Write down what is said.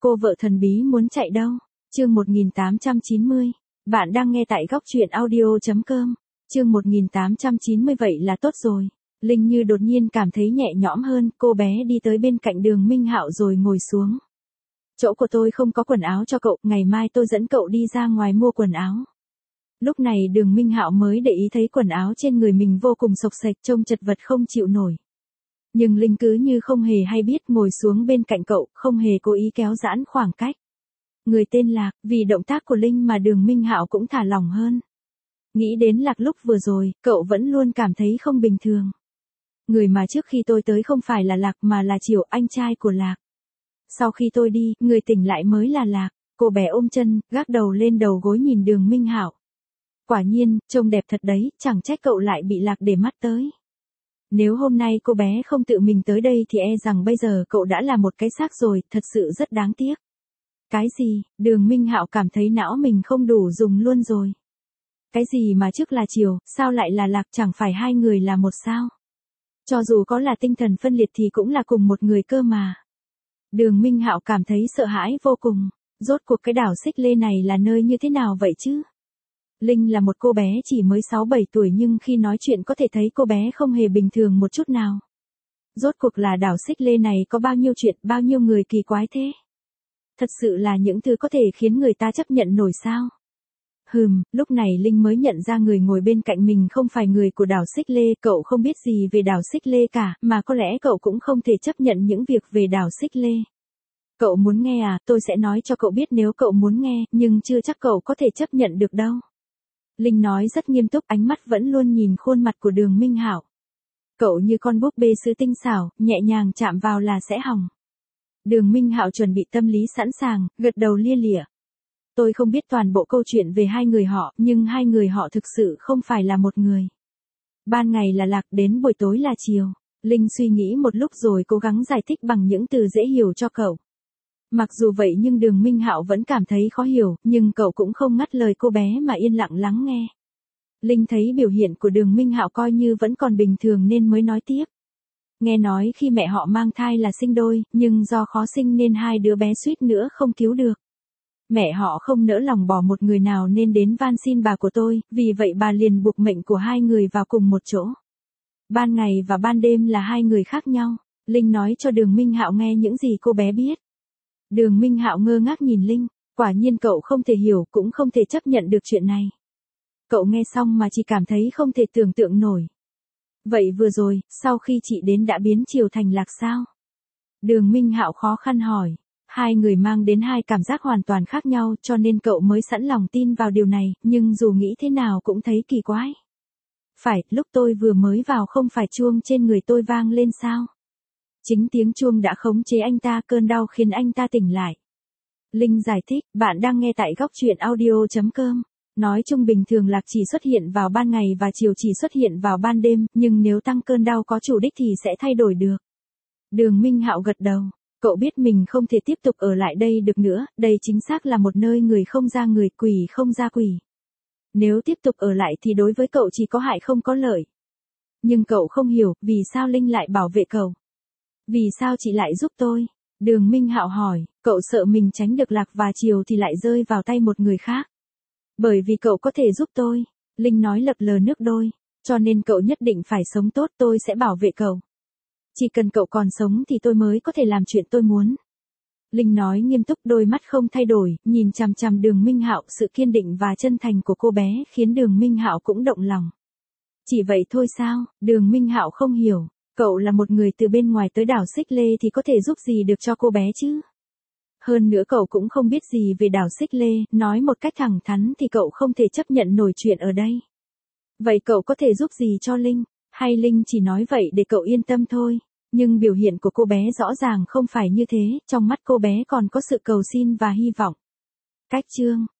cô vợ thần bí muốn chạy đâu? Chương 1890. Bạn đang nghe tại góc truyện audio.com. Chương 1890 vậy là tốt rồi. Linh như đột nhiên cảm thấy nhẹ nhõm hơn, cô bé đi tới bên cạnh Đường Minh Hạo rồi ngồi xuống. Chỗ của tôi không có quần áo cho cậu, ngày mai tôi dẫn cậu đi ra ngoài mua quần áo. Lúc này Đường Minh Hạo mới để ý thấy quần áo trên người mình vô cùng xộc xệch, trông chật vật không chịu nổi. Nhưng Linh cứ như không hề hay biết ngồi xuống bên cạnh cậu, không hề cố ý kéo giãn khoảng cách. Người tên Lạc, vì động tác của Linh mà Đường Minh Hạo cũng thả lỏng hơn. Nghĩ đến Lạc lúc vừa rồi, cậu vẫn luôn cảm thấy không bình thường. Người mà trước khi tôi tới không phải là Lạc mà là Triều, anh trai của Lạc. Sau khi tôi đi, người tỉnh lại mới là Lạc. Cô bé ôm chân, gác đầu lên đầu gối nhìn Đường Minh Hạo. Quả nhiên, trông đẹp thật đấy, chẳng trách cậu lại bị Lạc để mắt tới. Nếu hôm nay cô bé không tự mình tới đây thì e rằng bây giờ cậu đã là một cái xác rồi, thật sự rất đáng tiếc. Cái gì? Đường Minh Hạo cảm thấy não mình không đủ dùng luôn rồi. Cái gì mà trước là Triều, sao lại là Lạc, chẳng phải hai người là một sao? Cho dù có là tinh thần phân liệt thì cũng là cùng một người cơ mà. Đường Minh Hạo cảm thấy sợ hãi vô cùng. Rốt cuộc cái đảo Xích Lê này là nơi như thế nào vậy chứ? Linh là một cô bé chỉ mới 6-7 tuổi nhưng khi nói chuyện có thể thấy cô bé không hề bình thường một chút nào. Rốt cuộc là đảo Xích Lê này có bao nhiêu chuyện, bao nhiêu người kỳ quái thế? Thật sự là những thứ có thể khiến người ta chấp nhận nổi sao? Lúc này Linh mới nhận ra người ngồi bên cạnh mình không phải người của đảo Xích Lê, cậu không biết gì về đảo Xích Lê cả, mà có lẽ cậu cũng không thể chấp nhận những việc về đảo Xích Lê. Cậu muốn nghe à, tôi sẽ nói cho cậu biết nếu cậu muốn nghe, nhưng chưa chắc cậu có thể chấp nhận được đâu. Linh nói rất nghiêm túc, ánh mắt vẫn luôn nhìn khuôn mặt của Đường Minh Hạo. Cậu như con búp bê sứ tinh xảo, nhẹ nhàng chạm vào là sẽ hỏng. Đường Minh Hạo chuẩn bị tâm lý sẵn sàng, gật đầu lia lịa. Tôi không biết toàn bộ câu chuyện về hai người họ, nhưng hai người họ thực sự không phải là một người. Ban ngày là Lạc, đến buổi tối là Triều. Linh suy nghĩ một lúc rồi cố gắng giải thích bằng những từ dễ hiểu cho cậu. Mặc dù vậy nhưng Đường Minh Hạo vẫn cảm thấy khó hiểu, nhưng cậu cũng không ngắt lời cô bé mà yên lặng lắng nghe. Linh thấy biểu hiện của Đường Minh Hạo coi như vẫn còn bình thường nên mới nói tiếp. Nghe nói khi mẹ họ mang thai là sinh đôi, nhưng do khó sinh nên hai đứa bé suýt nữa không cứu được. Mẹ họ không nỡ lòng bỏ một người nào nên đến van xin bà của tôi, vì vậy bà liền buộc mệnh của hai người vào cùng một chỗ. Ban ngày và ban đêm là hai người khác nhau. Linh nói cho Đường Minh Hạo nghe những gì cô bé biết. Đường Minh Hạo ngơ ngác nhìn Linh, quả nhiên cậu không thể hiểu cũng không thể chấp nhận được chuyện này. Cậu nghe xong mà chỉ cảm thấy không thể tưởng tượng nổi. Vậy vừa rồi, sau khi chị đến đã biến Triều thành Lạc sao? Đường Minh Hạo khó khăn hỏi. Hai người mang đến hai cảm giác hoàn toàn khác nhau cho nên cậu mới sẵn lòng tin vào điều này, nhưng dù nghĩ thế nào cũng thấy kỳ quái. Phải, lúc tôi vừa mới vào không phải chuông trên người tôi vang lên sao? Chính tiếng chuông đã khống chế anh ta, cơn đau khiến anh ta tỉnh lại. Linh giải thích, bạn đang nghe tại góc truyện audio.com. Nói chung bình thường Lạc chỉ xuất hiện vào ban ngày và Triều chỉ xuất hiện vào ban đêm, nhưng nếu tăng cơn đau có chủ đích thì sẽ thay đổi được. Đường Minh Hạo gật đầu. Cậu biết mình không thể tiếp tục ở lại đây được nữa, đây chính xác là một nơi người không ra người, quỷ không ra quỷ. Nếu tiếp tục ở lại thì đối với cậu chỉ có hại không có lợi. Nhưng cậu không hiểu, vì sao Linh lại bảo vệ cậu? Vì sao chị lại giúp tôi? Đường Minh Hạo hỏi, cậu sợ mình tránh được Lạc và Triều thì lại rơi vào tay một người khác. Bởi vì cậu có thể giúp tôi. Linh nói lập lờ nước đôi, cho nên cậu nhất định phải sống tốt, tôi sẽ bảo vệ cậu. Chỉ cần cậu còn sống thì tôi mới có thể làm chuyện tôi muốn. Linh nói nghiêm túc, đôi mắt không thay đổi, nhìn chằm chằm Đường Minh Hạo, sự kiên định và chân thành của cô bé khiến Đường Minh Hạo cũng động lòng. Chỉ vậy thôi sao? Đường Minh Hạo không hiểu, cậu là một người từ bên ngoài tới đảo Xích Lê thì có thể giúp gì được cho cô bé chứ? Hơn nữa cậu cũng không biết gì về đảo Xích Lê, nói một cách thẳng thắn thì cậu không thể chấp nhận nổi chuyện ở đây. Vậy cậu có thể giúp gì cho Linh? Hay Linh chỉ nói vậy để cậu yên tâm thôi? Nhưng biểu hiện của cô bé rõ ràng không phải như thế, trong mắt cô bé còn có sự cầu xin và hy vọng. Cách chương